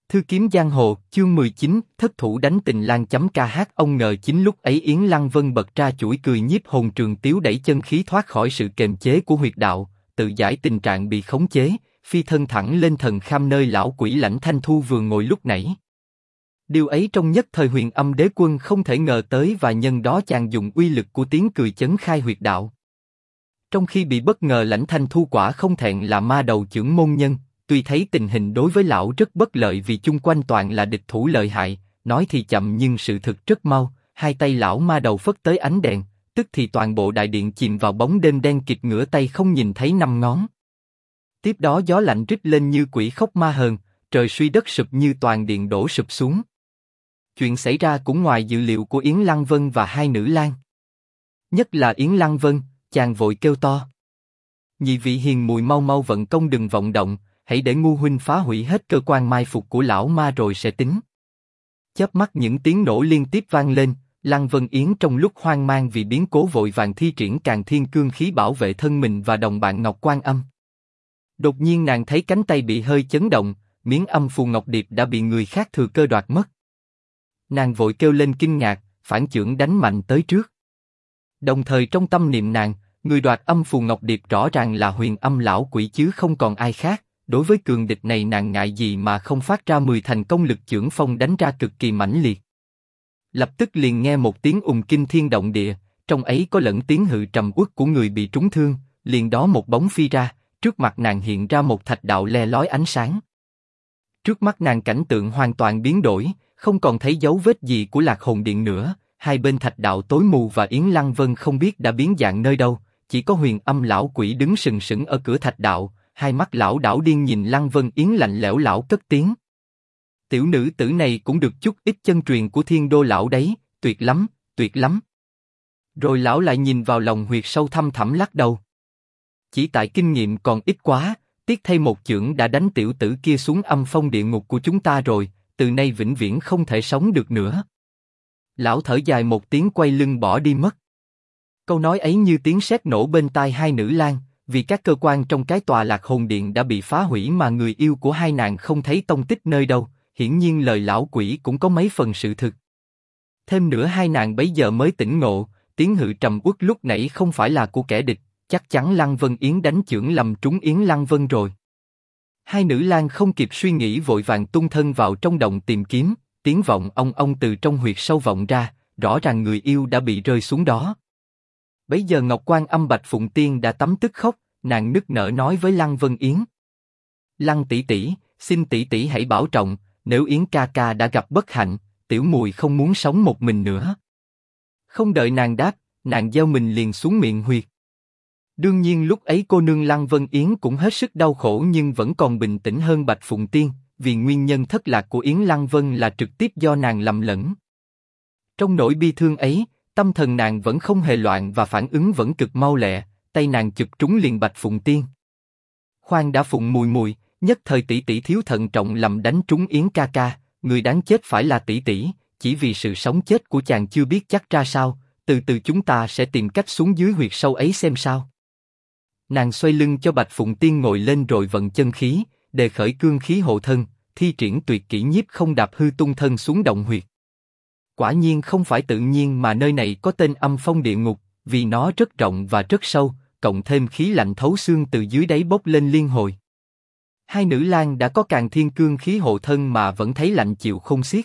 Thư kiếm giang hồ, chương 19, thất thủ đánh tình lang.kh. Ông ngờ chính lúc ấy Yến Lăng Vân bật ra chuỗi cười nhiếp hồn trường tiếu, đẩy chân khí thoát khỏi sự kềm chế của huyệt đạo, tự giải tình trạng bị khống chế, phi thân thẳng lên thần kham nơi lão quỷ Lãnh Thanh Thu vừa ngồi lúc nãy. Điều ấy trong nhất thời Huyền Âm Đế Quân không thể ngờ tới, và nhân đó chàng dùng uy lực của tiếng cười chấn khai huyệt đạo. Trong khi bị bất ngờ, Lãnh Thanh Thu quả không thẹn là ma đầu chưởng môn nhân. Tuy thấy tình hình đối với lão rất bất lợi vì chung quanh toàn là địch thủ lợi hại, nói thì chậm nhưng sự thực rất mau, hai tay lão ma đầu phất tới ánh đèn, tức thì toàn bộ đại điện chìm vào bóng đêm đen kịt, ngửa tay không nhìn thấy năm ngón. Tiếp đó gió lạnh rít lên như quỷ khóc ma hờn, trời suy đất sụp như toàn điện đổ sụp xuống. Chuyện xảy ra cũng ngoài dự liệu của Yến Lăng Vân và hai nữ lang. Nhất là Yến Lăng Vân, chàng vội kêu to: "Nhị vị hiền muội mau mau vận công, đừng vọng động. Hãy để ngu huynh phá hủy hết cơ quan mai phục của lão ma rồi sẽ tính." Chớp mắt những tiếng nổ liên tiếp vang lên, Lăng Vân Yến trong lúc hoang mang vì biến cố vội vàng thi triển Càn Thiên Cương khí bảo vệ thân mình và đồng bạn Ngọc Quan Âm. Đột nhiên nàng thấy cánh tay bị hơi chấn động, miếng âm phù Ngọc Điệp đã bị người khác thừa cơ đoạt mất. Nàng vội kêu lên kinh ngạc, phản chưởng đánh mạnh tới trước. Đồng thời trong tâm niệm nàng, người đoạt âm phù Ngọc Điệp rõ ràng là Huyền Âm lão quỷ chứ không còn ai khác. Đối với cường địch này nàng ngại gì mà không phát ra 10 thành công lực chưởng phong đánh ra cực kỳ mãnh liệt. Lập tức liền nghe một tiếng ùng kinh thiên động địa, trong ấy có lẫn tiếng hự trầm uất của người bị trúng thương, liền đó một bóng phi ra, trước mặt nàng hiện ra một thạch đạo le lói ánh sáng. Trước mắt nàng cảnh tượng hoàn toàn biến đổi, không còn thấy dấu vết gì của Lạc Hồn Điện nữa, hai bên thạch đạo tối mù và Yến Lăng Vân không biết đã biến dạng nơi đâu, chỉ có Huyền Âm lão quỷ đứng sừng sững ở cửa thạch đạo. Hai mắt lão đảo điên nhìn Lăng Vân Yến, lạnh lẽo lão cất tiếng: "Tiểu nữ tử này cũng được chút ít chân truyền của Thiên Đô lão đấy, tuyệt lắm, tuyệt lắm." Rồi lão lại nhìn vào lòng huyệt sâu thăm thẳm lắc đầu: "Chỉ tại kinh nghiệm còn ít quá, tiếc thay một chưởng đã đánh tiểu tử kia xuống âm phong địa ngục của chúng ta rồi, từ nay vĩnh viễn không thể sống được nữa." Lão thở dài một tiếng quay lưng bỏ đi mất. Câu nói ấy như tiếng sét nổ bên tai hai nữ lang. Vì các cơ quan trong cái tòa Lạc Hồn Điện đã bị phá hủy mà người yêu của hai nàng không thấy tông tích nơi đâu, hiển nhiên lời lão quỷ cũng có mấy phần sự thực. Thêm nữa hai nàng bấy giờ mới tỉnh ngộ, tiếng hự trầm uất lúc nãy không phải là của kẻ địch, chắc chắn Lăng Vân Yến đánh chưởng lầm trúng Yến Lăng Vân rồi. Hai nữ lang không kịp suy nghĩ vội vàng tung thân vào trong động tìm kiếm, tiếng vọng ong ong từ trong huyệt sâu vọng ra, rõ ràng người yêu đã bị rơi xuống đó. Bấy giờ Ngọc Quan Âm Bạch Phụng Tiên đã tắm tức khóc, nàng nức nở nói với Lăng Vân Yến: "Lăng tỷ tỷ, xin tỷ tỷ hãy bảo trọng, nếu Yến ca ca đã gặp bất hạnh, tiểu mùi không muốn sống một mình nữa." Không đợi nàng đáp, nàng gieo mình liền xuống miệng huyệt. Đương nhiên lúc ấy cô nương Lăng Vân Yến cũng hết sức đau khổ nhưng vẫn còn bình tĩnh hơn Bạch Phụng Tiên, vì nguyên nhân thất lạc của Yến Lăng Vân là trực tiếp do nàng lầm lẫn. Trong nỗi bi thương ấy, tâm thần nàng vẫn không hề loạn và phản ứng vẫn cực mau lẹ, tay nàng chụp trúng liền Bạch Phụng Tiên. "Khoan đã Phụng mùi mùi, nhất thời tỷ tỷ thiếu thận trọng lầm đánh trúng Yến ca ca, người đáng chết phải là tỷ tỷ, chỉ vì sự sống chết của chàng chưa biết chắc ra sao, từ từ chúng ta sẽ tìm cách xuống dưới huyệt sâu ấy xem sao." Nàng xoay lưng cho Bạch Phụng Tiên ngồi lên rồi vận chân khí, đề khởi cương khí hộ thân, thi triển tuyệt kỹ nhiếp không đạp hư tung thân xuống động huyệt. Quả nhiên không phải tự nhiên mà nơi này có tên âm phong địa ngục, vì nó rất rộng và rất sâu, cộng thêm khí lạnh thấu xương từ dưới đáy bốc lên liên hồi. Hai nữ lang đã có Càn Thiên Cương khí hộ thân mà vẫn thấy lạnh chịu không xiết.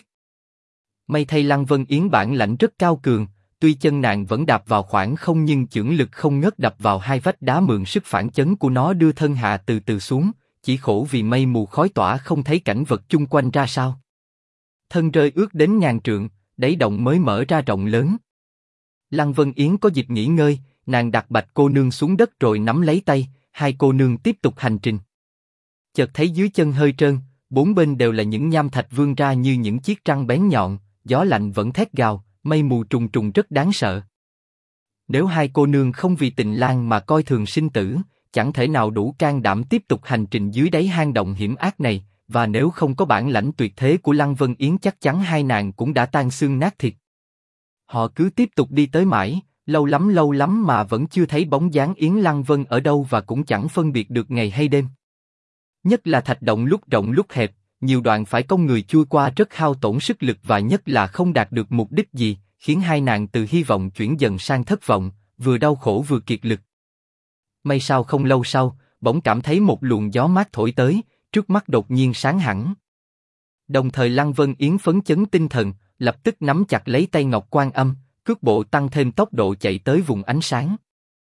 May thay Lăng Vân Yến bản lãnh rất cao cường, tuy chân nàng vẫn đạp vào khoảng không nhưng chưởng lực không ngớt đập vào hai vách đá mượn sức phản chấn của nó đưa thân hạ từ từ xuống, chỉ khổ vì mây mù khói tỏa không thấy cảnh vật chung quanh ra sao. Thân rơi ước đến ngàn trượng, đáy động mới mở ra rộng lớn. Lăng Vân Yến có dịp nghỉ ngơi, nàng đặt Bạch cô nương xuống đất rồi nắm lấy tay, hai cô nương tiếp tục hành trình. Chợt thấy dưới chân hơi trơn, bốn bên đều là những nham thạch vươn ra như những chiếc răng bén nhọn, gió lạnh vẫn thét gào, mây mù trùng trùng rất đáng sợ. Nếu hai cô nương không vì tình lang mà coi thường sinh tử, chẳng thể nào đủ can đảm tiếp tục hành trình dưới đáy hang động hiểm ác này, và nếu không có bản lãnh tuyệt thế của Lăng Vân Yến chắc chắn hai nàng cũng đã tan xương nát thịt. Họ cứ tiếp tục đi tới mãi, lâu lắm mà vẫn chưa thấy bóng dáng Yến Lăng Vân ở đâu và cũng chẳng phân biệt được ngày hay đêm. Nhất là thạch động lúc rộng lúc hẹp, nhiều đoạn phải công người chui qua rất hao tổn sức lực và nhất là không đạt được mục đích gì, khiến hai nàng từ hy vọng chuyển dần sang thất vọng, vừa đau khổ vừa kiệt lực. May sao không lâu sau, bỗng cảm thấy một luồng gió mát thổi tới, trước mắt đột nhiên sáng hẳn. Đồng thời Lăng Vân Yến phấn chấn tinh thần, lập tức nắm chặt lấy tay Ngọc Quan Âm, cước bộ tăng thêm tốc độ chạy tới vùng ánh sáng.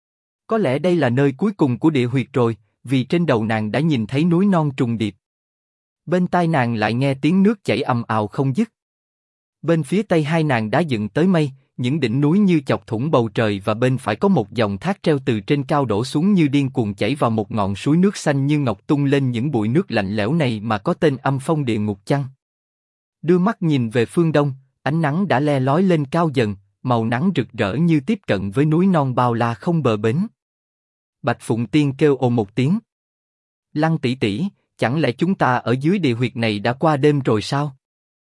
Có lẽ đây là nơi cuối cùng của địa huyệt rồi, vì trên đầu nàng đã nhìn thấy núi non trùng điệp. Bên tai nàng lại nghe tiếng nước chảy ầm ào không dứt. Bên phía tây hai nàng đã dựng tới mây, những đỉnh núi như chọc thủng bầu trời và bên phải có một dòng thác treo từ trên cao đổ xuống như điên cuồng chảy vào một ngọn suối nước xanh như ngọc tung lên những bụi nước lạnh lẽo này mà có tên Âm Phong Địa Ngục chăng? Đưa mắt nhìn về phương đông, ánh nắng đã le lói lên cao dần, màu nắng rực rỡ như tiếp cận với núi non bao la không bờ bến. Bạch Phụng Tiên kêu ồ một tiếng. Lăng tỷ tỷ, chẳng lẽ chúng ta ở dưới địa huyệt này đã qua đêm rồi sao?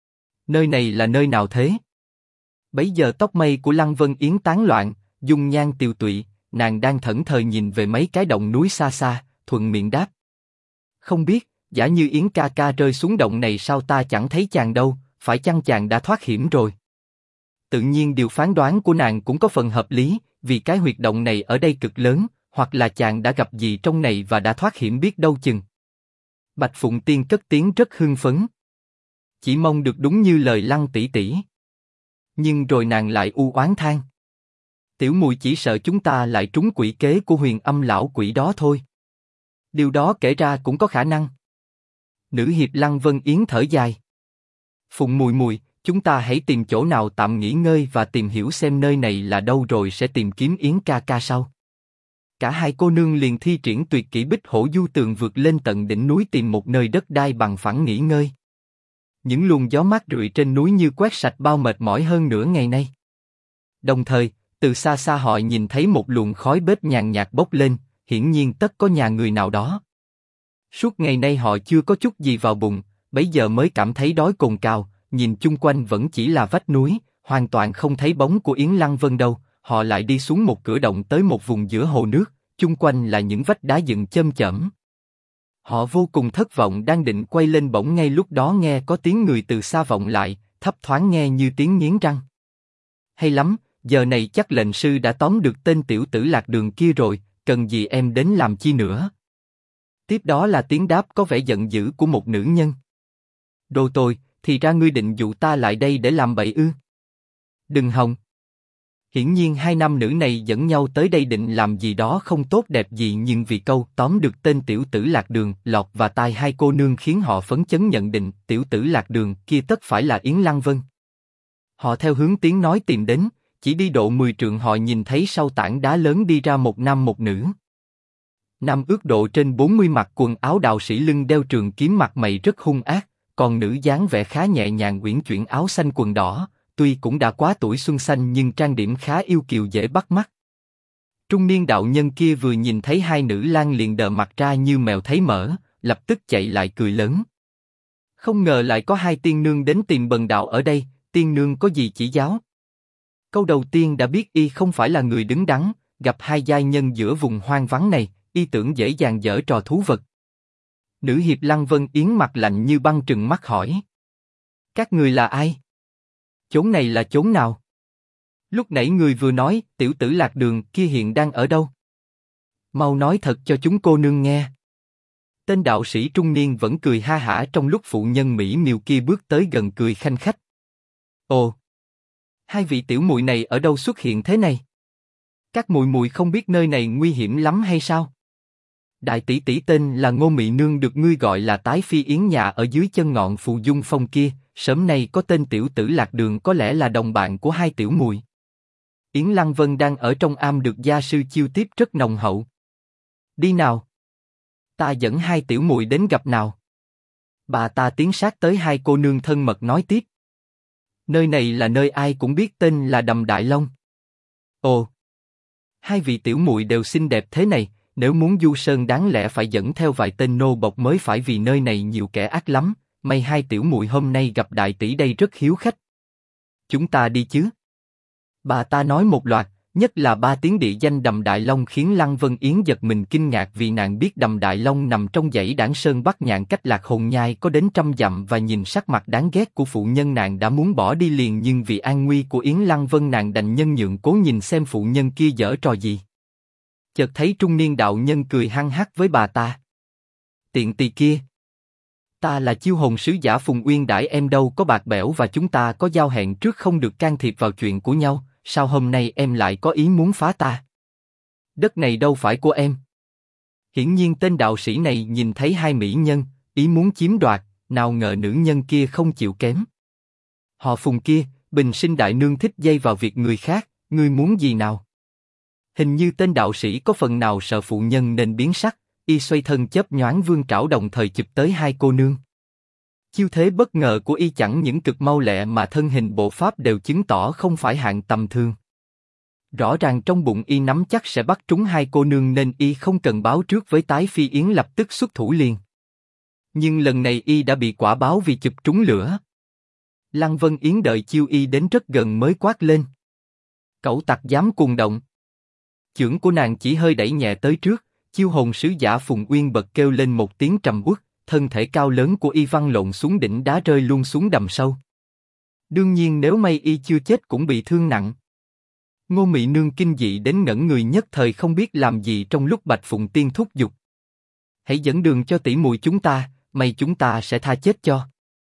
Nơi này là nơi nào thế? Bấy giờ tóc mây của Lăng Vân Yến tán loạn, dung nhan tiều tụy, nàng đang thẫn thờ nhìn về mấy cái động núi xa xa, thuận miệng đáp. Không biết, giả như Yến ca ca rơi xuống động này sao ta chẳng thấy chàng đâu, phải chăng chàng đã thoát hiểm rồi? Tự nhiên điều phán đoán của nàng cũng có phần hợp lý, vì cái huyệt động này ở đây cực lớn, hoặc là chàng đã gặp gì trong này và đã thoát hiểm biết đâu chừng. Bạch Phụng Tiên cất tiếng rất hưng phấn. Chỉ mong được đúng như lời Lăng tỷ tỷ. Nhưng rồi nàng lại u oán than. Tiểu mùi chỉ sợ chúng ta lại trúng quỷ kế của Huyền Âm lão quỷ đó thôi. Điều đó kể ra cũng có khả năng. Nữ hiệp Lăng Vân Yến thở dài. Phụng mùi mùi, chúng ta hãy tìm chỗ nào tạm nghỉ ngơi và tìm hiểu xem nơi này là đâu rồi sẽ tìm kiếm Yến ca ca sau. Cả hai cô nương liền thi triển tuyệt kỹ Bích Hổ Du Tường vượt lên tận đỉnh núi tìm một nơi đất đai bằng phẳng nghỉ ngơi. Những luồng gió mát rượi trên núi như quét sạch bao mệt mỏi hơn nửa ngày nay. Đồng thời, từ xa xa họ nhìn thấy một luồng khói bếp nhàn nhạt bốc lên, hiển nhiên tất có nhà người nào đó. Suốt ngày nay họ chưa có chút gì vào bụng, bấy giờ mới cảm thấy đói cồn cào, nhìn chung quanh vẫn chỉ là vách núi, hoàn toàn không thấy bóng của Yến Lăng Vân đâu. Họ lại đi xuống một cửa động tới một vùng giữa hồ nước, chung quanh là những vách đá dựng chơm chởm. Họ vô cùng thất vọng đang định quay lên bỗng ngay lúc đó nghe có tiếng người từ xa vọng lại, thấp thoáng nghe như tiếng nghiến răng. Hay lắm, giờ này chắc lệnh sư đã tóm được tên tiểu tử lạc đường kia rồi, cần gì em đến làm chi nữa? Tiếp đó là tiếng đáp có vẻ giận dữ của một nữ nhân. Đồ tồi, thì ra ngươi định dụ ta lại đây để làm bậy ư? Đừng hòng. Hiển nhiên hai nam nữ này dẫn nhau tới đây định làm gì đó không tốt đẹp gì, nhưng vì câu tóm được tên tiểu tử lạc đường lọt vào tai hai cô nương khiến họ phấn chấn nhận định tiểu tử lạc đường kia tất phải là Yến Lăng Vân. Họ theo hướng tiếng nói tìm đến, chỉ đi độ 10 trượng họ nhìn thấy sau tảng đá lớn đi ra một nam một nữ. Nam ước độ trên 40, mặc quần áo đạo sĩ, lưng đeo trường kiếm, mặt mày rất hung ác, còn nữ dáng vẻ khá nhẹ nhàng uyển chuyển, áo xanh quần đỏ. Tuy cũng đã quá tuổi xuân xanh nhưng trang điểm khá yêu kiều dễ bắt mắt. Trung niên đạo nhân kia vừa nhìn thấy hai nữ lang liền đờ mặt ra như mèo thấy mỡ, lập tức chạy lại cười lớn. Không ngờ lại có hai tiên nương đến tìm bần đạo ở đây, tiên nương có gì chỉ giáo? Câu đầu tiên đã biết y không phải là người đứng đắn, gặp hai giai nhân giữa vùng hoang vắng này, y tưởng dễ dàng giở trò thú vật. Nữ hiệp Lăng Vân Yến mặt lạnh như băng trừng mắt hỏi. Các người là ai? Chốn này là chốn nào? Lúc nãy người vừa nói tiểu tử lạc đường kia hiện đang ở đâu? Mau nói thật cho chúng cô nương nghe. Tên đạo sĩ trung niên vẫn cười ha hả trong lúc phụ nhân mỹ miều kia bước tới gần cười khanh khách. Ồ, hai vị tiểu muội này ở đâu xuất hiện thế này? Các muội muội không biết nơi này nguy hiểm lắm hay sao? Đại tỷ tỷ tên là Ngô Mị Nương, được ngươi gọi là tái phi Yến nhà ở dưới chân ngọn Phù Dung Phong kia. Sớm nay có tên tiểu tử lạc đường có lẽ là đồng bạn của hai tiểu muội. Yến Lăng Vân đang ở trong am được gia sư chiêu tiếp rất nồng hậu. Đi nào, ta dẫn hai tiểu muội đến gặp nào. Bà ta tiến sát tới hai cô nương thân mật nói tiếp. Nơi này là nơi ai cũng biết tên là Đầm Đại Long. Ồ, hai vị tiểu muội đều xinh đẹp thế này, nếu muốn du sơn đáng lẽ phải dẫn theo vài tên nô bộc mới phải, vì nơi này nhiều kẻ ác lắm. May hai tiểu muội hôm nay gặp đại tỷ đây rất hiếu khách. Chúng ta đi chứ? Bà ta nói một loạt, Nhất là 3 tiếng địa danh Đầm Đại Long khiến Lăng Vân Yến giật mình kinh ngạc vì nàng biết Đầm Đại Long nằm trong dãy Đảng Sơn Bắc Nhạn cách Lạc Hồn Nhai có đến 100 dặm và nhìn sắc mặt đáng ghét của phụ nhân nàng đã muốn bỏ đi liền nhưng vì an nguy của Yến Lăng Vân nàng đành nhân nhượng cố nhìn xem phụ nhân kia giở trò gì. Chợt thấy trung niên đạo nhân cười hăng hắc với bà ta. Tiện tỳ kia. Ta là chiêu hồn sứ giả Phùng Uyên đãi em đâu có bạc bẽo và chúng ta có giao hẹn trước không được can thiệp vào chuyện của nhau, sao hôm nay em lại có ý muốn phá ta? Đất này đâu phải của em. Hiển nhiên tên đạo sĩ này nhìn thấy hai mỹ nhân, ý muốn chiếm đoạt, nào ngờ nữ nhân kia không chịu kém. Họ Phùng kia, bình sinh đại nương thích dây vào việc người khác, ngươi muốn gì nào? Hình như tên đạo sĩ có phần nào sợ phụ nhân nên biến sắc, y xoay thân chớp nhoáng vươn trảo đồng thời chụp tới hai cô nương. Chiêu thế bất ngờ của y chẳng những cực mau lẹ mà thân hình bộ pháp đều chứng tỏ không phải hạng tầm thường. Rõ ràng trong bụng y nắm chắc sẽ bắt trúng hai cô nương nên y không cần báo trước với Tái Phi Yến lập tức xuất thủ liền. Nhưng lần này y đã bị quả báo vì chụp trúng lửa. Lăng Vân Yến đợi chiêu y đến rất gần mới quát lên. Cẩu tặc dám cuồng động. Chưởng của nàng chỉ hơi đẩy nhẹ tới trước, chiêu hồn sứ giả Phùng Uyên bật kêu lên một tiếng trầm uất, thân thể cao lớn của y văng lộn xuống đỉnh đá rơi luôn xuống đầm sâu. Đương nhiên nếu may y chưa chết cũng bị thương nặng. Ngô Mị Nương kinh dị đến ngẩn người nhất thời không biết làm gì trong lúc Bạch Phụng Tiên thúc giục. Hãy dẫn đường cho tỷ muội chúng ta, may chúng ta sẽ tha chết cho.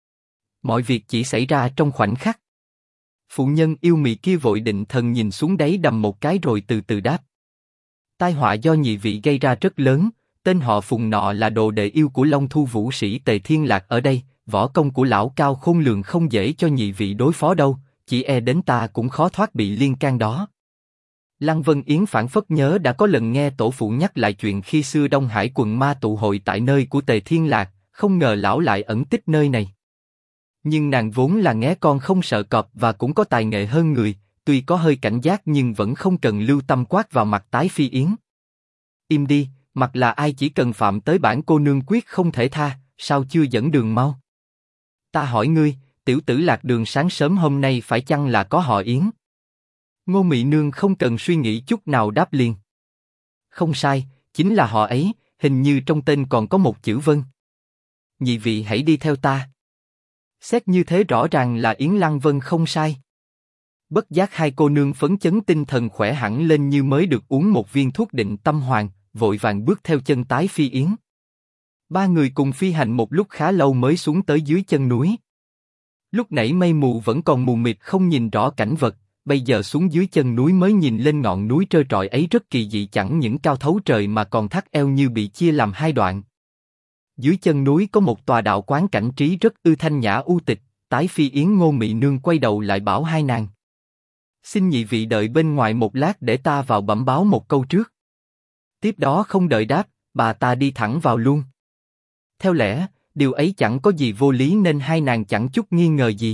Mọi việc chỉ xảy ra trong khoảnh khắc. Phụ nhân yêu mị kia vội định thần nhìn xuống đáy đầm một cái rồi từ từ đáp. Tai họa do nhị vị gây ra rất lớn, tên họ Phùng nọ là đồ đệ yêu của Long Thu Vũ sĩ Tề Thiên Lạc ở đây, võ công của lão cao khôn lường không dễ cho nhị vị đối phó đâu, chỉ e đến ta cũng khó thoát bị liên can đó. Lăng Vân Yến phảng phất nhớ đã có lần nghe tổ phụ nhắc lại chuyện khi xưa Đông Hải quần ma tụ hội tại nơi của Tề Thiên Lạc, không ngờ lão lại ẩn tích nơi này. Nhưng nàng vốn là nghé con không sợ cọp và cũng có tài nghệ hơn người, tuy có hơi cảnh giác nhưng vẫn không cần lưu tâm quát vào mặt Tái Phi Yến. Im đi, mặc là ai chỉ cần phạm tới bản cô nương quyết không thể tha, sao chưa dẫn đường mau? Ta hỏi ngươi, tiểu tử lạc đường sáng sớm hôm nay phải chăng là có họ Yến? Ngô Mị Nương không cần suy nghĩ chút nào đáp liền. Không sai, chính là họ ấy, hình như trong tên còn có một chữ Vân. Nhị vị hãy đi theo ta. Xét như thế rõ ràng là Yến Lăng Vân không sai. Bất giác hai cô nương phấn chấn tinh thần khỏe hẳn lên như mới được uống một viên thuốc định tâm hoàng, vội vàng bước theo chân Tái Phi Yến. Ba người cùng phi hành một lúc khá lâu mới xuống tới dưới chân núi. Lúc nãy mây mù vẫn còn mù mịt không nhìn rõ cảnh vật, bây giờ xuống dưới chân núi mới nhìn lên ngọn núi trơ trọi ấy rất kỳ dị, chẳng những cao thấu trời mà còn thắt eo như bị chia làm hai đoạn. Dưới chân núi có một tòa đạo quán cảnh trí rất ư thanh nhã u tịch. Tái Phi Yến Ngô Mị Nương quay đầu lại bảo hai nàng. Xin nhị vị đợi bên ngoài một lát để ta vào bẩm báo một câu trước. Tiếp đó không đợi đáp, bà ta đi thẳng vào luôn. Theo lẽ, điều ấy chẳng có gì vô lý nên hai nàng chẳng chút nghi ngờ gì.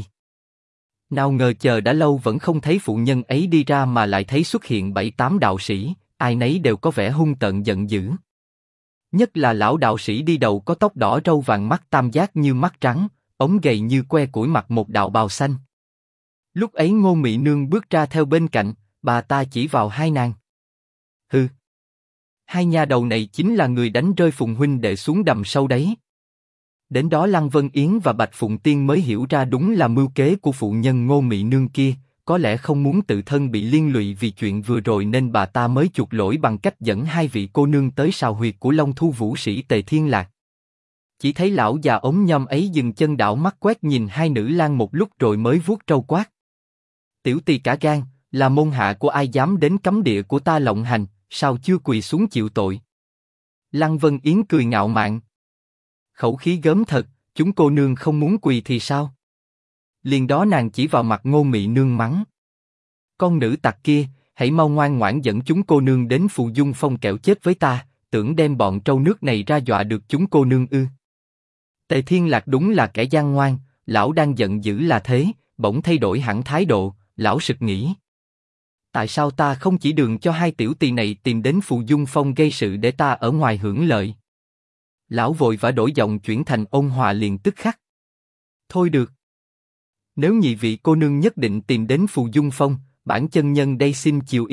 Nào ngờ chờ đã lâu vẫn không thấy phụ nhân ấy đi ra mà lại thấy xuất hiện 7-8 đạo sĩ, ai nấy đều có vẻ hung tợn giận dữ. Nhất là lão đạo sĩ đi đầu có tóc đỏ râu vàng mắt tam giác như mắt trắng, ống gầy như que củi mặc một đạo bào xanh. Lúc ấy Ngô Mị Nương bước ra theo bên cạnh, bà ta chỉ vào hai nàng. Hừ, hai nha đầu này chính là người đánh rơi Phùng huynh đệ xuống đầm sâu đấy. Đến đó Lăng Vân Yến và Bạch Phụng Tiên mới hiểu ra đúng là mưu kế của phụ nhân Ngô Mị Nương kia, có lẽ không muốn tự thân bị liên lụy vì chuyện vừa rồi nên bà ta mới chuộc lỗi bằng cách dẫn hai vị cô nương tới sào huyệt của Long Thu Vũ sĩ Tề Thiên Lạc. Chỉ thấy lão già ống nhom ấy dừng chân đảo mắt quét nhìn hai nữ lang một lúc rồi mới vuốt râu quát. Tiểu tỳ cả gan, là môn hạ của ai dám đến cấm địa của ta lộng hành, sao chưa quỳ xuống chịu tội? Lăng Vân Yến cười ngạo mạn. Khẩu khí gớm thật, chúng cô nương không muốn quỳ thì sao? Liền đó nàng chỉ vào mặt Ngô Mị Nương mắng. Con nữ tặc kia, hãy mau ngoan ngoãn dẫn chúng cô nương đến Phù Dung Phong kẻo chết với ta, tưởng đem bọn trâu nước này ra dọa được chúng cô nương ư? Tề Thiên Lạc đúng là kẻ gian ngoan, lão đang giận dữ là thế, bỗng thay đổi hẳn thái độ, lão sực nghĩ. Tại sao ta không chỉ đường cho hai tiểu tỳ này tìm đến Phù Dung Phong gây sự để ta ở ngoài hưởng lợi? Lão vội vã đổi giọng chuyển thành ôn hòa liền tức khắc. Thôi được. Nếu nhị vị cô nương nhất định tìm đến Phù Dung Phong, bản chân nhân đây xin chiều ý,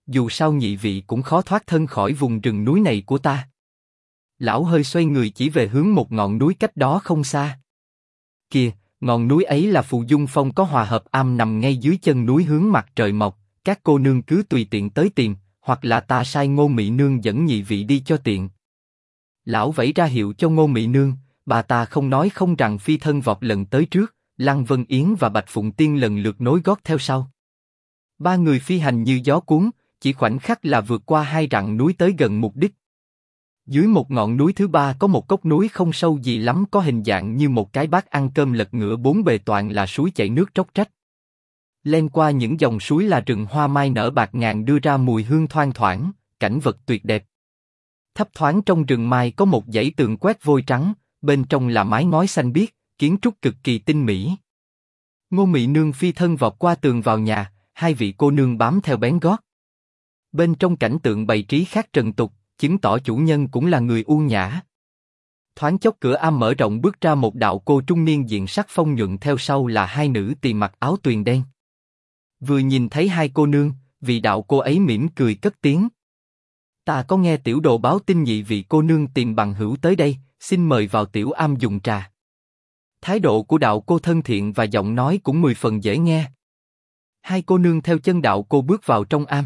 dù sao nhị vị cũng khó thoát thân khỏi vùng rừng núi này của ta. Lão hơi xoay người chỉ về hướng một ngọn núi cách đó không xa. Kìa, ngọn núi ấy là Phù Dung Phong có hòa hợp am nằm ngay dưới chân núi hướng mặt trời mọc, các cô nương cứ tùy tiện tới tìm, hoặc là ta sai Ngô Mị Nương dẫn nhị vị đi cho tiện. Lão vẫy ra hiệu cho Ngô Mị Nương, bà ta không nói không rằng phi thân vọt lần tới trước, Lăng Vân Yến và Bạch Phụng Tiên lần lượt nối gót theo sau. Ba người phi hành như gió cuốn, chỉ khoảnh khắc là vượt qua 2 rặng núi tới gần mục đích. Dưới một ngọn núi thứ ba có một cốc núi không sâu gì lắm, có hình dạng như một cái bát ăn cơm lật ngửa, bốn bề toàn là suối chảy nước róc rách. Len qua những dòng suối là rừng hoa mai nở bạt ngàn đưa ra mùi hương thoang thoảng, cảnh vật tuyệt đẹp. Thấp thoáng trong rừng mai có một dãy tường quét vôi trắng, bên trong là mái ngói xanh biếc, kiến trúc cực kỳ tinh mỹ. Ngô Mị Nương phi thân vọt qua tường vào nhà, hai vị cô nương bám theo bén gót. Bên trong cảnh tượng bày trí khác trần tục, chứng tỏ chủ nhân cũng là người u nhã. Thoáng chốc cửa am mở rộng, bước ra một đạo cô trung niên diện sắc phong nhuận, theo sau là hai nữ tỳ mặc áo tuyền đen. Vừa nhìn thấy hai cô nương, vị đạo cô ấy mỉm cười cất tiếng: "Ta có nghe tiểu đồ báo tin nhị vị cô nương tìm bằng hữu tới đây, xin mời vào tiểu am dùng trà." Thái độ của đạo cô thân thiện và giọng nói cũng 10 phần dễ nghe. Hai cô nương theo chân đạo cô bước vào trong am.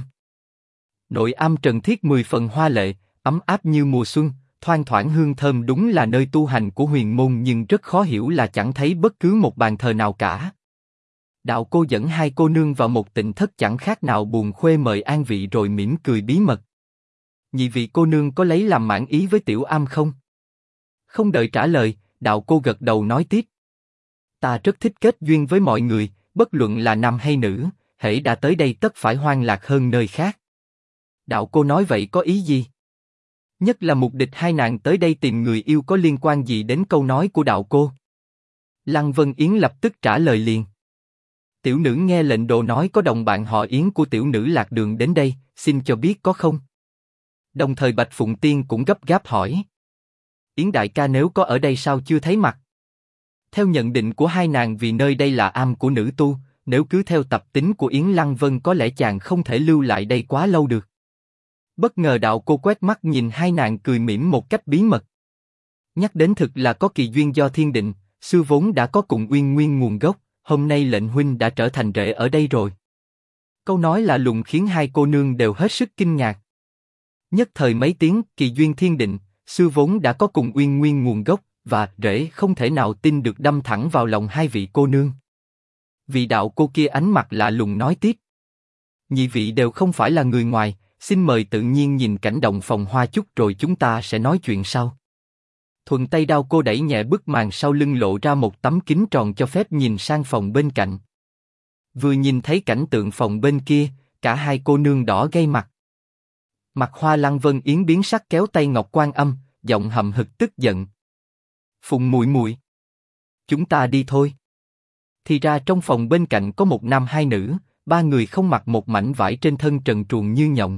Nội am trần thiết 10 phần hoa lệ, ấm áp như mùa xuân, thoang thoảng hương thơm, đúng là nơi tu hành của huyền môn, nhưng rất khó hiểu là chẳng thấy bất cứ một bàn thờ nào cả. Đạo cô dẫn hai cô nương vào một tịnh thất chẳng khác nào buồng khuê mời an vị, rồi mỉm cười bí mật: "Nhị vị cô nương có lấy làm mãn ý với tiểu am không?" Không đợi trả lời, đạo cô gật đầu nói tiếp: "Ta rất thích kết duyên với mọi người, bất luận là nam hay nữ, hễ đã tới đây tất phải hoan lạc hơn nơi khác." Đạo cô nói vậy có ý gì? Nhất là mục đích hai nàng tới đây tìm người yêu có liên quan gì đến câu nói của đạo cô? Lăng Vân Yến lập tức trả lời liền: "Tiểu nữ nghe lệnh đồ nói có đồng bạn họ Yến của tiểu nữ lạc đường đến đây, xin cho biết có không?" Đồng thời Bạch Phụng Tiên cũng gấp gáp hỏi: "Yến đại ca nếu có ở đây sao chưa thấy mặt?" Theo nhận định của hai nàng, vì nơi đây là am của nữ tu, nếu cứ theo tập tính của Yến Lăng Vân có lẽ chàng không thể lưu lại đây quá lâu được. Bất ngờ đạo cô quét mắt nhìn hai nàng, cười mỉm một cách bí mật: "Nhắc đến thực là có kỳ duyên do thiên định, xưa vốn đã có cùng uyên nguyên nguồn gốc, hôm nay lệnh huynh đã trở thành rể ở đây rồi." Câu nói lạ lùng khiến hai cô nương đều hết sức kinh ngạc. Nhất thời mấy tiếng kỳ duyên thiên định, xưa vốn đã có cùng uyên nguyên nguồn gốc và rễ không thể nào tin được đâm thẳng vào lòng hai vị cô nương. Vị đạo cô kia ánh mặt lạ lùng nói tiếp: "Nhị vị đều không phải là người ngoài, xin mời tự nhiên nhìn cảnh động phòng hoa chút rồi chúng ta sẽ nói chuyện sau." Thuận tay đạo cô đẩy nhẹ bức màn sau lưng, lộ ra một tấm kính tròn cho phép nhìn sang phòng bên cạnh. Vừa nhìn thấy cảnh tượng phòng bên kia, cả hai cô nương đỏ gay mặt. Mặt Hoa Lăng Vân Yến biến sắc, kéo tay Ngọc Quan Âm, giọng hậm hực tức giận: "Phụng muội muội, chúng ta đi thôi." Thì ra trong phòng bên cạnh có một nam hai nữ, ba người không mặc một mảnh vải trên thân, trần truồng như nhộng.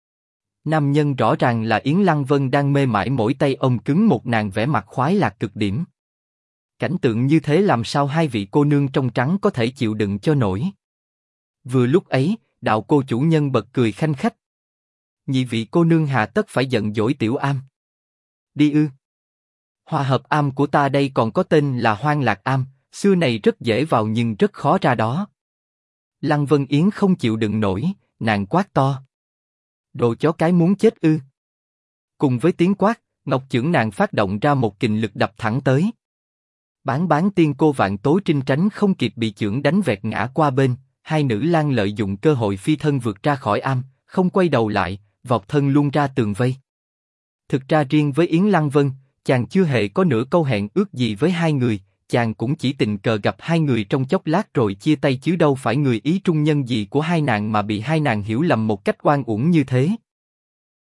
Nam nhân rõ ràng là Yến Lăng Vân đang mê mải mỗi tay ôm cứng một nàng, vẻ mặt khoái lạc cực điểm. Cảnh tượng như thế làm sao hai vị cô nương trong trắng có thể chịu đựng cho nổi? Vừa lúc ấy, đạo cô chủ nhân bật cười khanh khách: "Nhị vị cô nương hà tất phải giận dỗi tiểu am? Đi ư? Hòa hợp am của ta đây còn có tên là Hoan Lạc Am, xưa này rất dễ vào nhưng rất khó ra đó." Lăng Vân Yến không chịu đựng nổi, nàng quát to: "Đồ chó cái muốn chết ư?" Cùng với tiếng quát, ngọc chưởng nàng phát động ra một kình lực đập thẳng tới. Bán tiên cô Vạn Tố Trinh tránh không kịp, bị chưởng đánh vẹt ngã qua bên. Hai nữ lang lợi dụng cơ hội phi thân vượt ra khỏi am, không quay đầu lại, vọt thân luôn ra tường vây. Thực ra riêng với Yến Lăng Vân, chàng chưa hề có nửa câu hẹn ước gì với hai người, chàng cũng chỉ tình cờ gặp hai người trong chốc lát rồi chia tay, chứ đâu phải người ý trung nhân gì của hai nàng mà bị hai nàng hiểu lầm một cách oan uổng như thế.